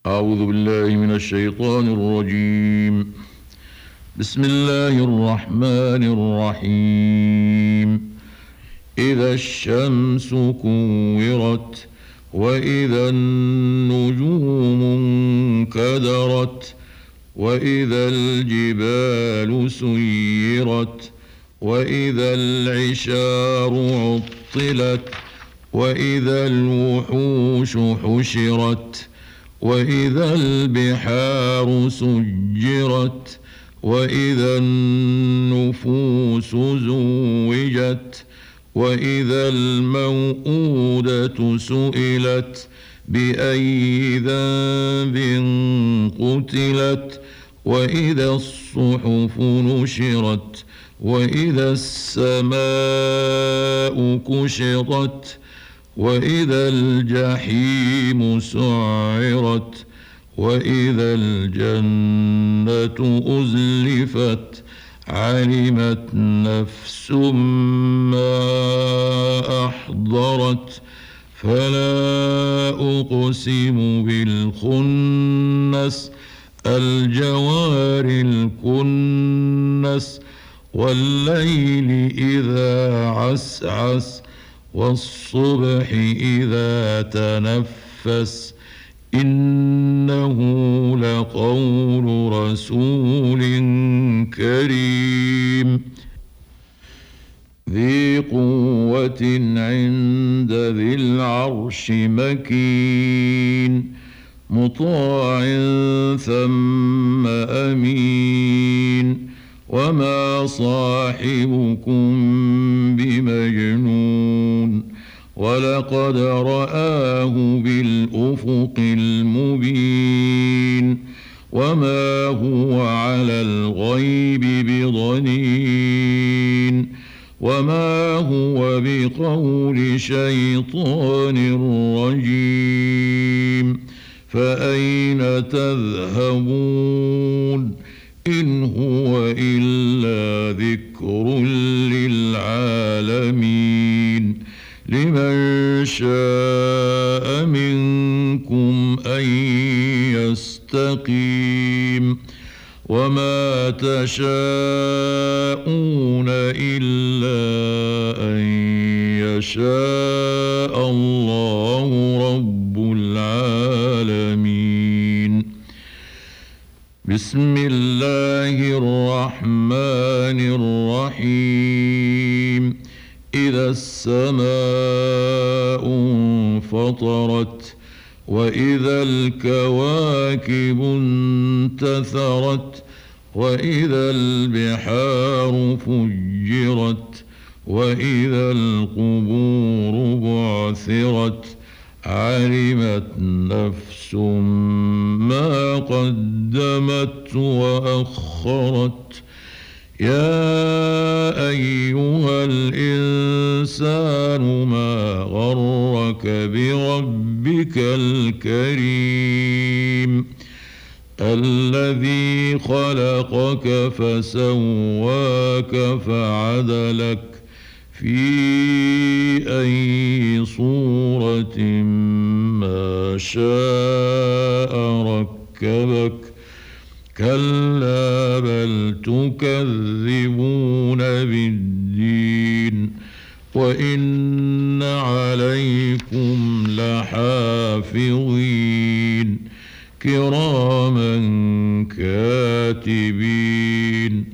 أعوذ بالله من الشيطان الرجيم. بسم الله الرحمن الرحيم. إذا الشمس كورت وإذا النجوم انكدرت وإذا الجبال سيرت وإذا العشار عطلت وإذا الوحوش حشرت وإذا البحار سجرت وإذا النفوس زوجت وإذا الموءودة سئلت بأي ذنب قتلت وإذا الصحف نشرت وإذا السماء كشطت وإذا الجحيم سعرت وإذا الجنة أزلفت علمت نفس ما أحضرت فلا أقسم بالخنس الجوار الكنس والليل إذا عسعس والصبح إذا تنفس إنه لقول رسول كريم ذي قوة عند ذي العرش مكين مطاع ثم أمين وما صاحبكم بمجنون ولقد رآه بالأفق المبين وما هو على الغيب بضنين وما هو بقول شيطان رجيم فأين تذهبون إن هو إلا ذكر للعالمين لمن شاء منكم أن يستقيم وما تشاءون إلا أن يشاء الله رب العالمين بسم الله الرحمن الرحيم إذا السماء انفطرت وإذا الكواكب انتثرت وإذا البحار فجرت وإذا القبور بعثرت علمت نفس ما قدمت وأخرت يا أيها الإنسان ما غرك بربك الكريم الذي خلقك فسواك فعدلك في أي صورة ما شاء ركبك كلا بل تكذبون بالدين وإن عليكم لحافظين كراما كاتبين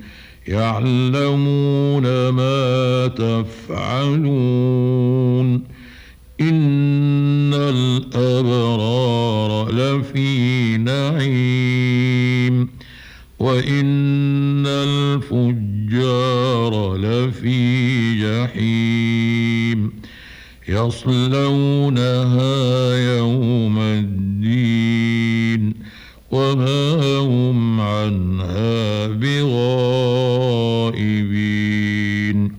يعلمون ما تفعلون إن الأبرار لفي نعيم وإن الفجار لفي جحيم يصلونها يوم الدين وما هم عنها بغائبين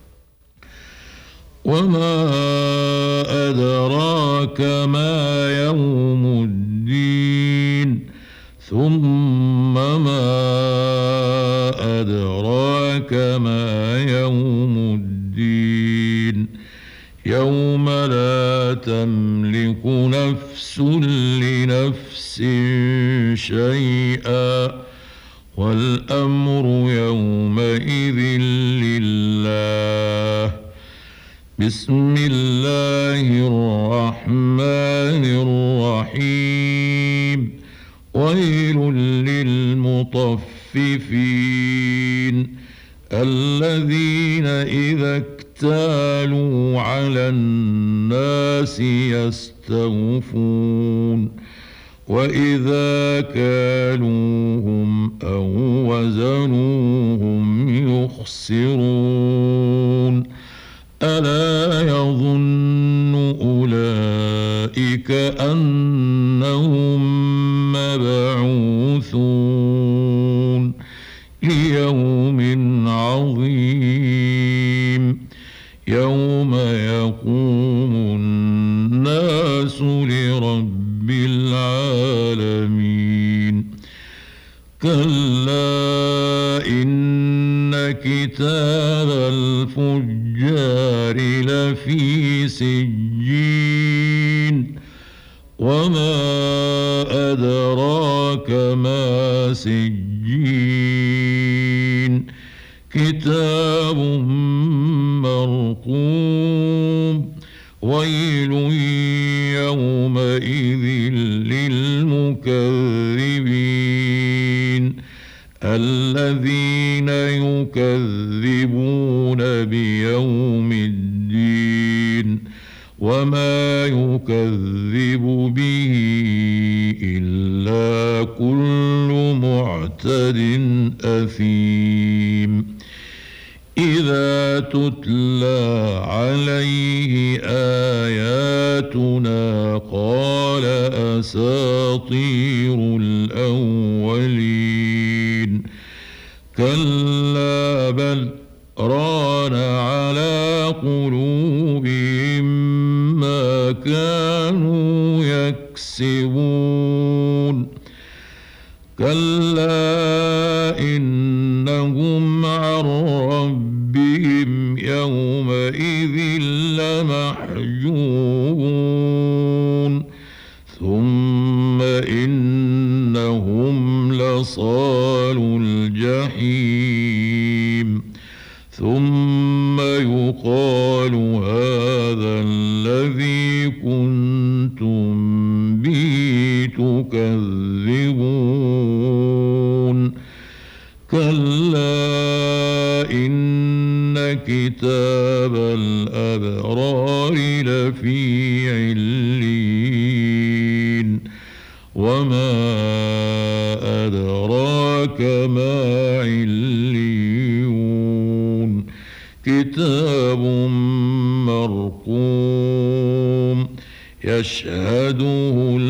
وما أدراك ما يوم الدين ثم ما أدراك ما يوم الدين يوم لا تملك نفس كل نفس شيئا والأمر يومئذ لله. بسم الله الرحمن الرحيم. ويل للمطففين الذين إذا اكتالوا على الناس يستوفون وإذا كالوهم أو وزنوهم يخسرون. ألا يظن أولئك أنهم مبعوثون ليوم عظيم يوم يقوم الناس لرب العالمين. كلا إن كتاب الفجار لفي سجين وما أدراك ما سجين كتاب مرقوم. ويل يومئذ للمكذبين الذين يكذبون بيوم الدين وما يكذب به إلا كل معتد أثيم. إذا تتلى عليه آياتنا قال أساطير الأولين. كلا بل ران على قلوبهم ما كانوا يكسبون. كلا إنهم عن ربهم يومئذ لمحجوبون. ثم إنهم لصالو الجحيم. ثم يقال هذا الذي كنتم به تكذبون. كلا إن كتاب الأبرار لفي عليين وما أدراك ما عليون كتاب مرقوم يشهده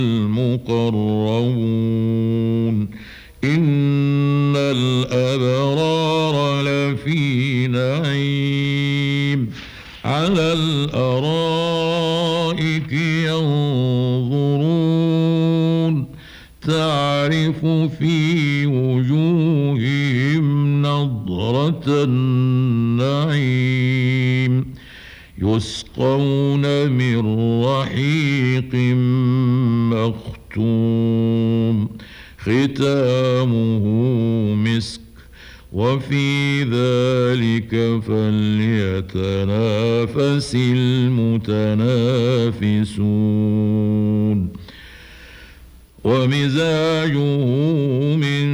المقربون. إن الأبرار لفي نعيم على الأرائك ينظرون تعرف في وجوههم نضرة النعيم يسقون من رحيق مختوم ختامه مسك وفي ذلك فليتنافس المتنافسون. ومزاجه من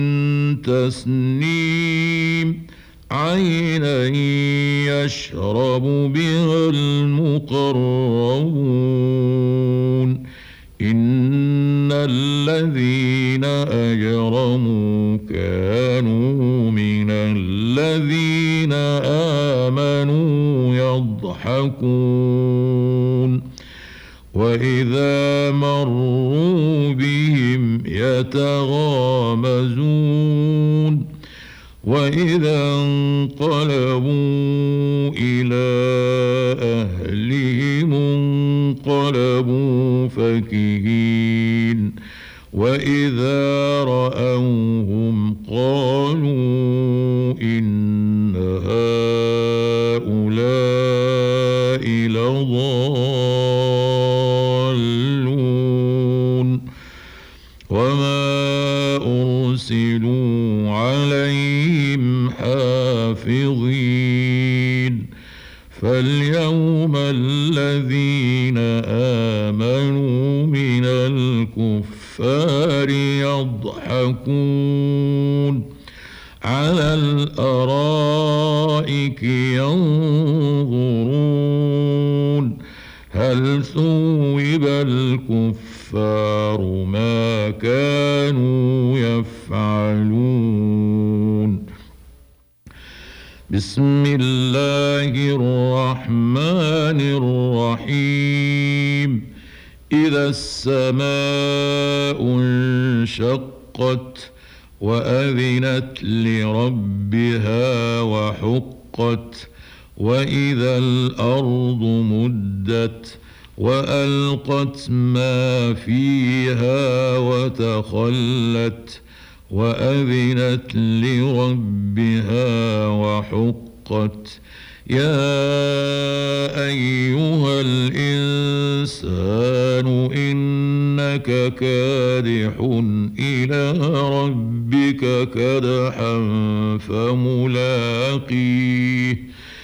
تسنيم عينا يشرب بها المقربون. إن الذين أجرموا كانوا من الذين آمنوا يضحكون وإذا مروا بهم يتغامزون وإذا انقلبوا إلى أهلهم انقلبوا فكهين وإذا رأوهم قالوا إن هؤلاء لضالون وما أرسلوا عليهم حافظين فاليوم الذين آمنوا من الكفار يضحكون على الأرائك ينظرون هل ثوب الكفار ما كانوا يفعلون بسم الله الرحمن الرحيم إذا السماء انشقت وأذنت لربها وحقت وإذا الأرض مدت وألقت ما فيها وتخلت وأذنت لربها وحقت يا أيها الإنسان إنك كادح إلى ربك كدحا فملاقيه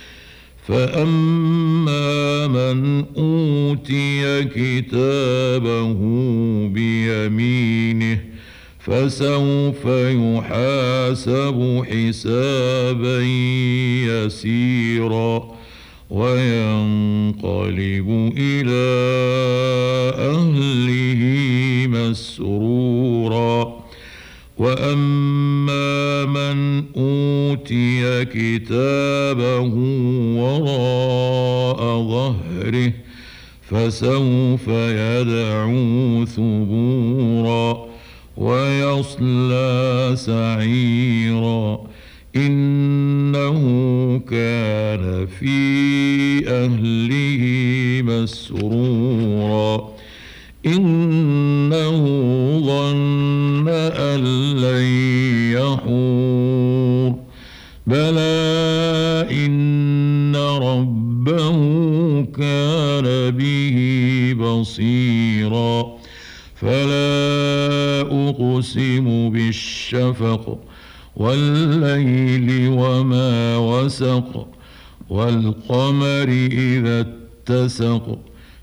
فأما من أوتي كتابه بيمينه فسوف يحاسب حسابا يسيرا وينقلب إلى أهله مسرورا وأما من أوتي كتابه وراء ظهره فسوف يدعو ثبورا ويصلى سعيرا إنه كان في أهله مسرورا إنه ظن أن لن يحور بلى إن ربه كان به بصيرا فلا أقسم بالشفق والليل وما وسق والقمر إذا اتسق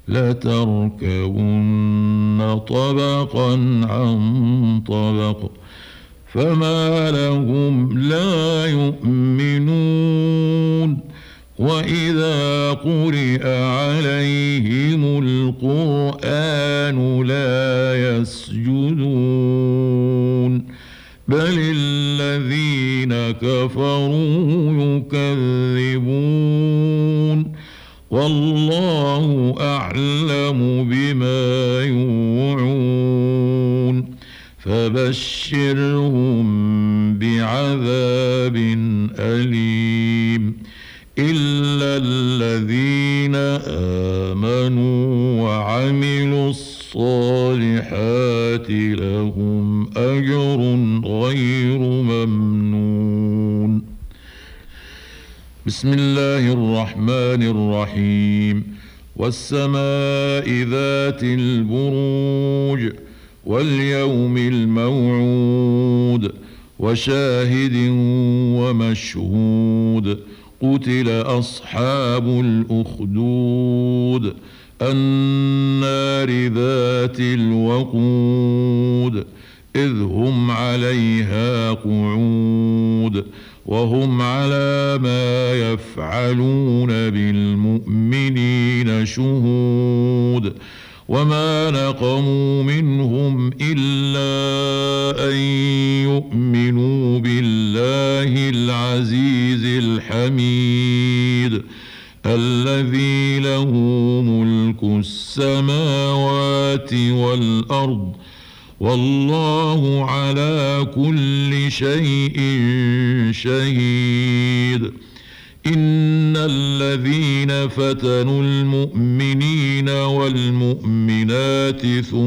لتركبن طبقا عن طبق فما لهم لا يؤمنون وإذا قرئ عليهم القرآن لا يسجدون بل الذين كفروا يكذبون والله أعلم بما يوعون فبشرهم بعذاب أليم إلا الذين آمنوا وعملوا الصالحات لهم أجر غير ممنون بسم الله الرحمن الرحيم والسماء ذات البروج واليوم الموعود وشاهد ومشهود قتل أصحاب الأخدود النار ذات الوقود إذ هم عليها قعود وهم على ما يفعلون بالمؤمنين شهود وما نقموا منهم إلا أن يؤمنوا بالله العزيز الحميد الذي له ملك السماوات والأرض والله على كل شيء شهيد إن الذين فتنوا المؤمنين والمؤمنات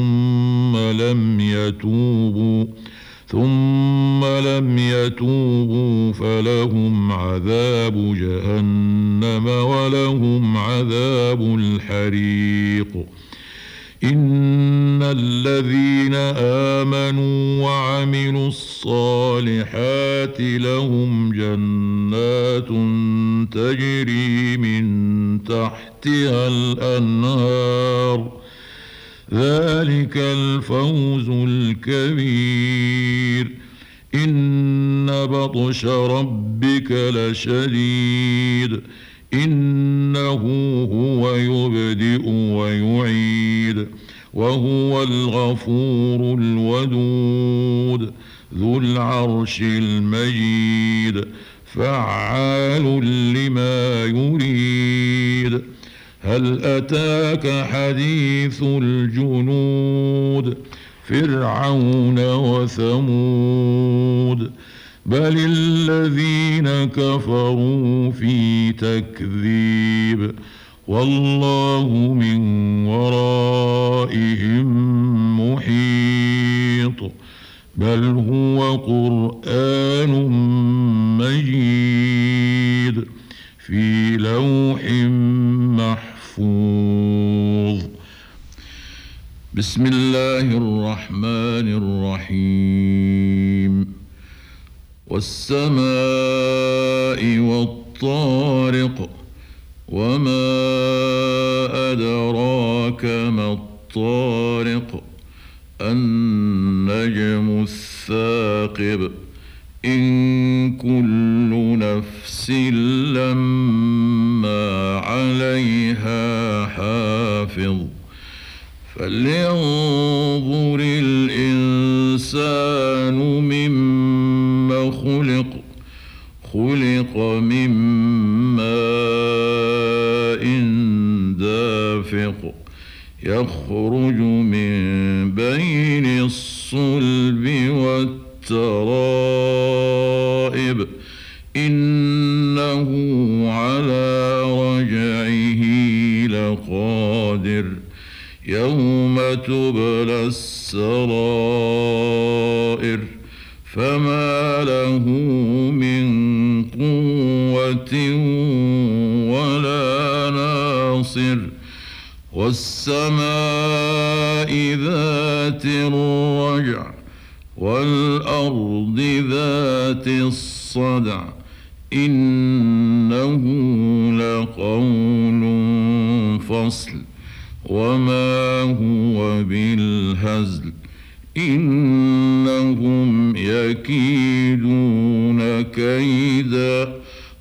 ثم لم يتوبوا فلهم عذاب جهنم ولهم عذاب الحريق إن الذين آمنوا وعملوا الصالحات لهم جنات تجري من تحتها الأنهار ذلك الفوز الكبير إن بطش ربك لشديد إنه هو يبدئ ويعيد وهو الغفور الودود ذو العرش المجيد فعال لما يريد هل أتاك حديث الجنود فرعون وثمود بل الذين كفروا في تكذيب والله من ورائهم محيط بل هو قرآن مجيد في لوح محفوظ بسم الله الرحمن الرحيم والسماء والطارق وما أدراك ما الطارق النجم الثاقب إن كل نفس لما عليها حافظ فلينظر الإنسان مما خلق من ماء دافق يخرج من بين الصلب والترائب إنه على رجعه لقادر يوم تبلى السرائر فما له من قوة ولا ناصر والسماء ذات الرجع والأرض ذات الصدع إنه لقول فصل وما هو بالهزل إنهم يكيدون كيدا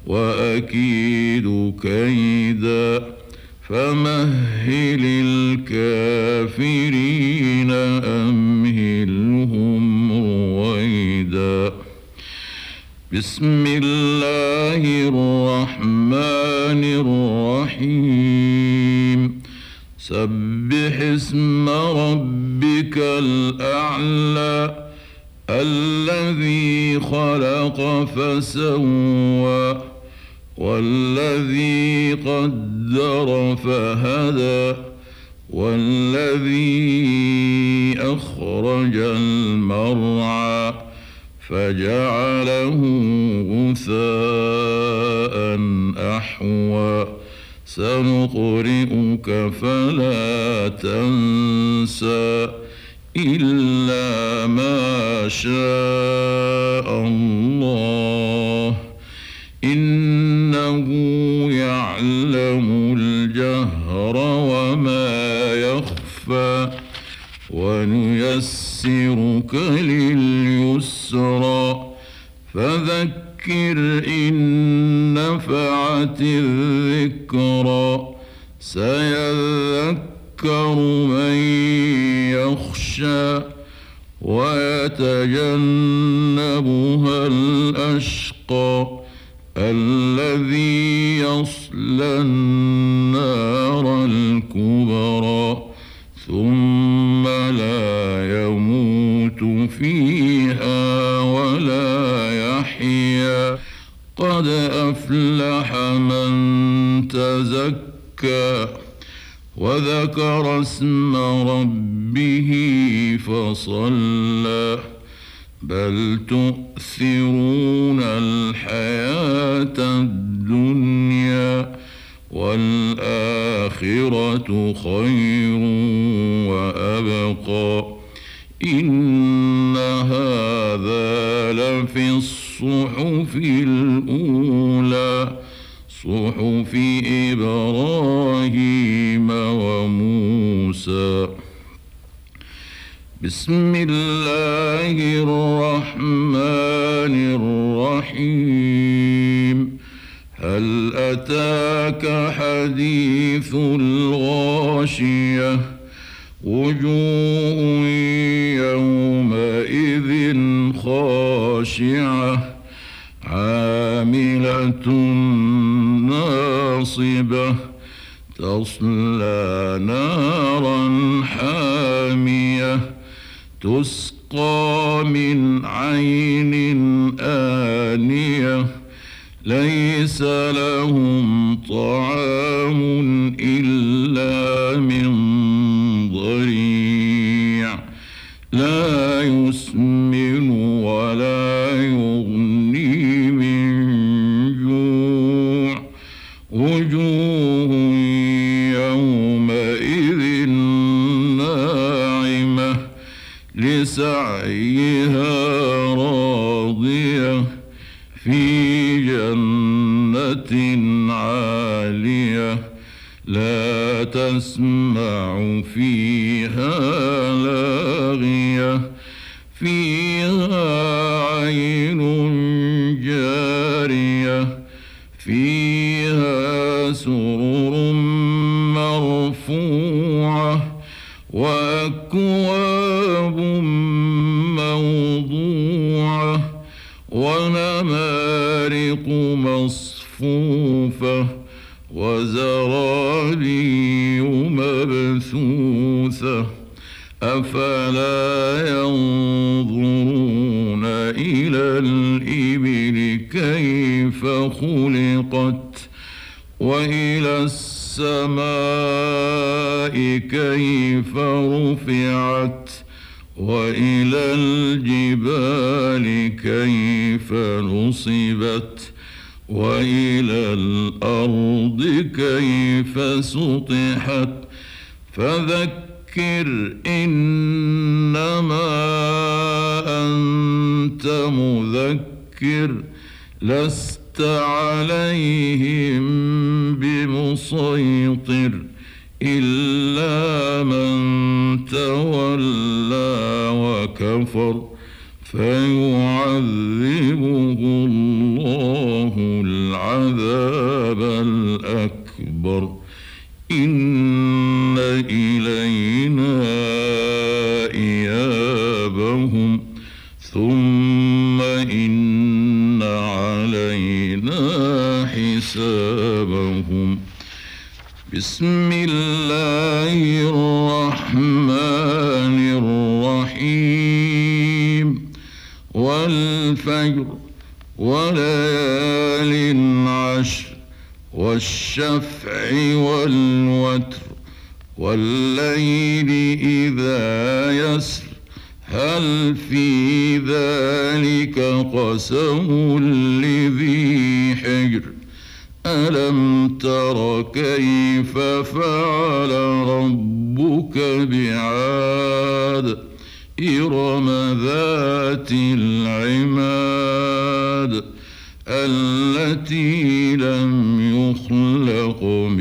وأكيد كيدا فمهل الكافرين أمهلهم رويدا بسم الله الرحمن الرحيم سبح اسم ربك الأعلى الذي خلق فسوى والذي قدر فهدى والذي أخرج المرعى فجعله غثاء أحوى سنقرئك فلا تنسى إلا ما شاء الله إنه يعلم الجهر وما يخفى ونيسرك لليسرى فذكر إن نفعت الذكرى سيذكر من يخشى ويتجنبها الأشقى الذي يصلى النار الكبرى ثم لا يموت فيها ولا يحيا قد أفلح من تزكى وذكر اسم ربه فصلى بل تؤثرون الحياة الدنيا والآخرة خير وأبقى إن هذا لفي الصحف الأولى صحف إبراهيم وموسى. بسم الله الرحمن الرحيم. هل أتاك حديث الغاشية وجوه يومئذ خاشعة عاملة ناصبة تصلى نارا حامية تسقى من عين آنية ليس لهم طعام إلا من ضريع لا يسمن ولا يغني من جوع وجوه يومئذ ناعمة لسعيها راضية في جنة عالية لا تسمع فيها لاغية فيها عين جارية فيها سرر مرفوعة وأكواب موضوعة ونمارق مصفوفة وزرابي مبثوثة أفلا ينظرون إلى الإبل كيف خلقت وإلى السماء كيف رفعت وإلى الجبال كيف نصبت وإلى الأرض كيف سطحت فذكر إنما أنت مذكر لست عليهم بمسيطر إلا من تولى وكفر فيعذبه الله العذاب الأكبر إن إلينا إيابهم ثم إن علينا حسابهم. بسم الله الرحمن الرحيم. والفجر وليال عشر والشفع والوتر والليل إذا يسر هل في ذلك قسم لذي حجر ألم تر كيف فعل ربك بعاد إرم ذات العماد التي لم يخلق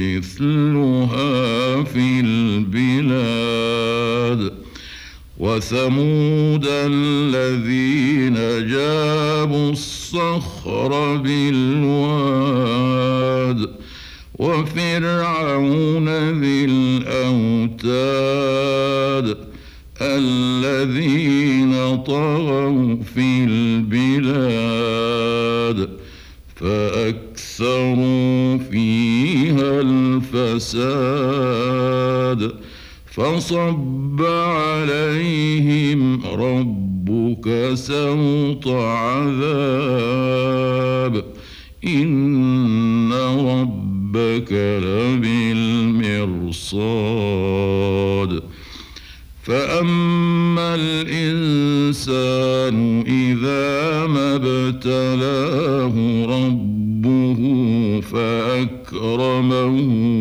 مثلها في البلاد وثمود الذين جابوا الصخر بالواد وفرعون ذي الأوتاد الذين طغوا في البلاد فأكثروا فيها الفساد فصب عليهم ربك سوط عذاب إن ربك لبالمرصاد فأما الإنسان إذا ما ابتلاه ربه ربه فأكرمه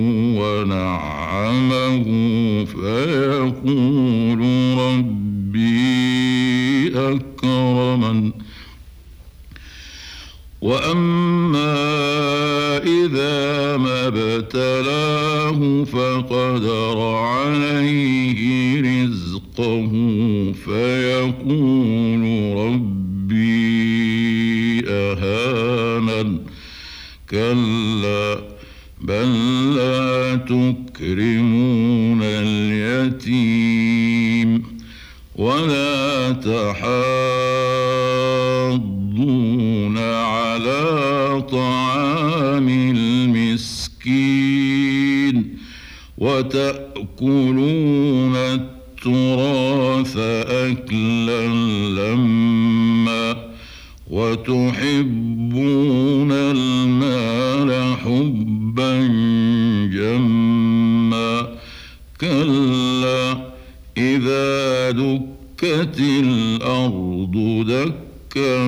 ونعمه فيقول ربي أكرمن. وأما إذا ما ابتلاه فقدر عليه رزقه فيقول ربي أهانن. كلا بل لا تكرمون اليتيم ولا تحاضون على طعام المسكين وتأكلون التراث أكلا لما وتحبون المال حبا جما. كلا إذا دكت الأرض دكا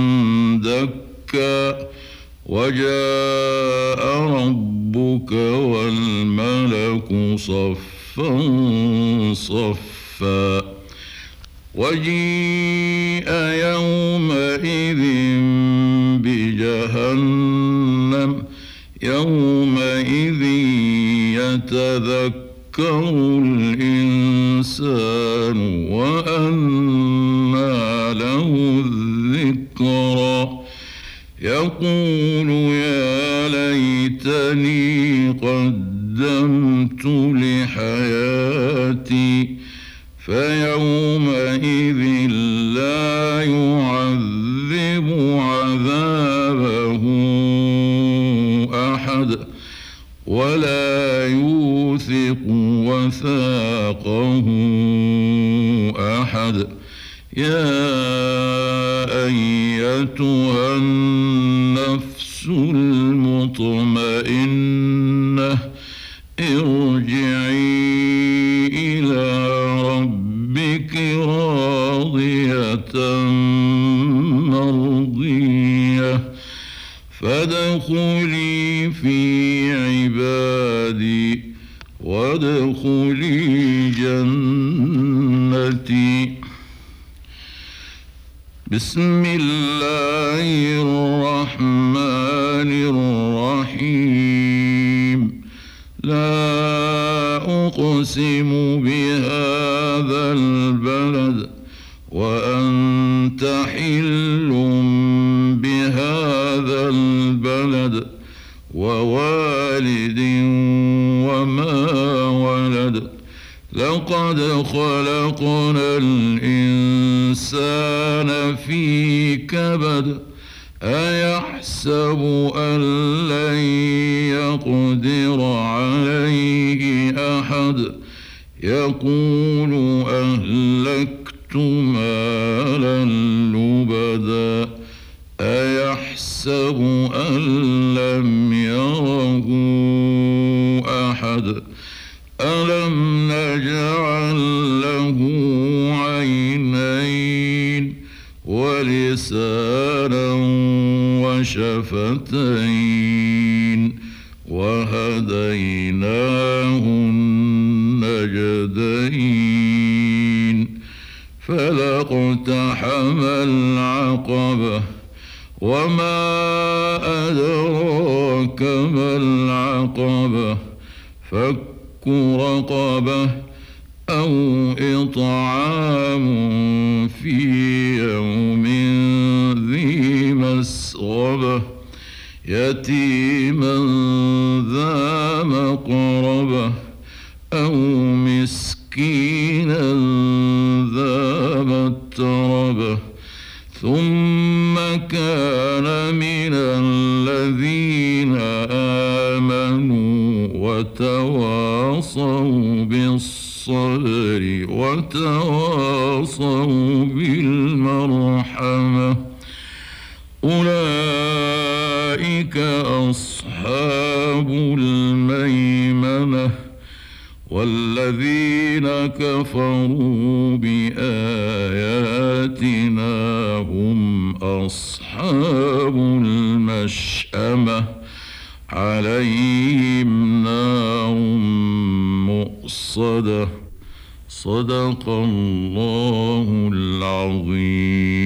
دكا وجاء ربك والملك صفا صفا وجيء يومئذ بجهنم يومئذ يتذكر الإنسان وأنى له الذكرى يقول يا ليتني قدمت لحياتي فيومئذ لا يعذب عذابه أحد ولا يوثق وثاقه أحد. يا أيتها النفس المطمئنة ارجعي إلى ربك راضية مرضية فادخلي في عبادي وادخلي جنتي. بسم الله الرحمن الرحيم. لا أقسم بهذا البلد وأنت حل بهذا البلد ووالد وما ولد. لقد خلقنا الإنسان في كبد. أيحسب أن لن يقدر عليه أحد يقول أهلكت مالا لبدا. أيحسب أن لم يره أحد ألم نجعل له عينين ولسانا وشفتين وهديناه النجدين. فلاقتحم العقبة وما أدراك ما العقبة فك رقبة أو إطعام في يوم ذي مسغبة يتيما ذا مقربة أو مسكينا ذا متربة ثم كان من الذين آمنوا وتواصوا بالصبر وتواصوا بالمرحمة أولئك أصحاب الميمنة. والذين كفروا بآياتنا هم أصحاب المشأمة عليهم نار مؤصدة. صدق الله العظيم.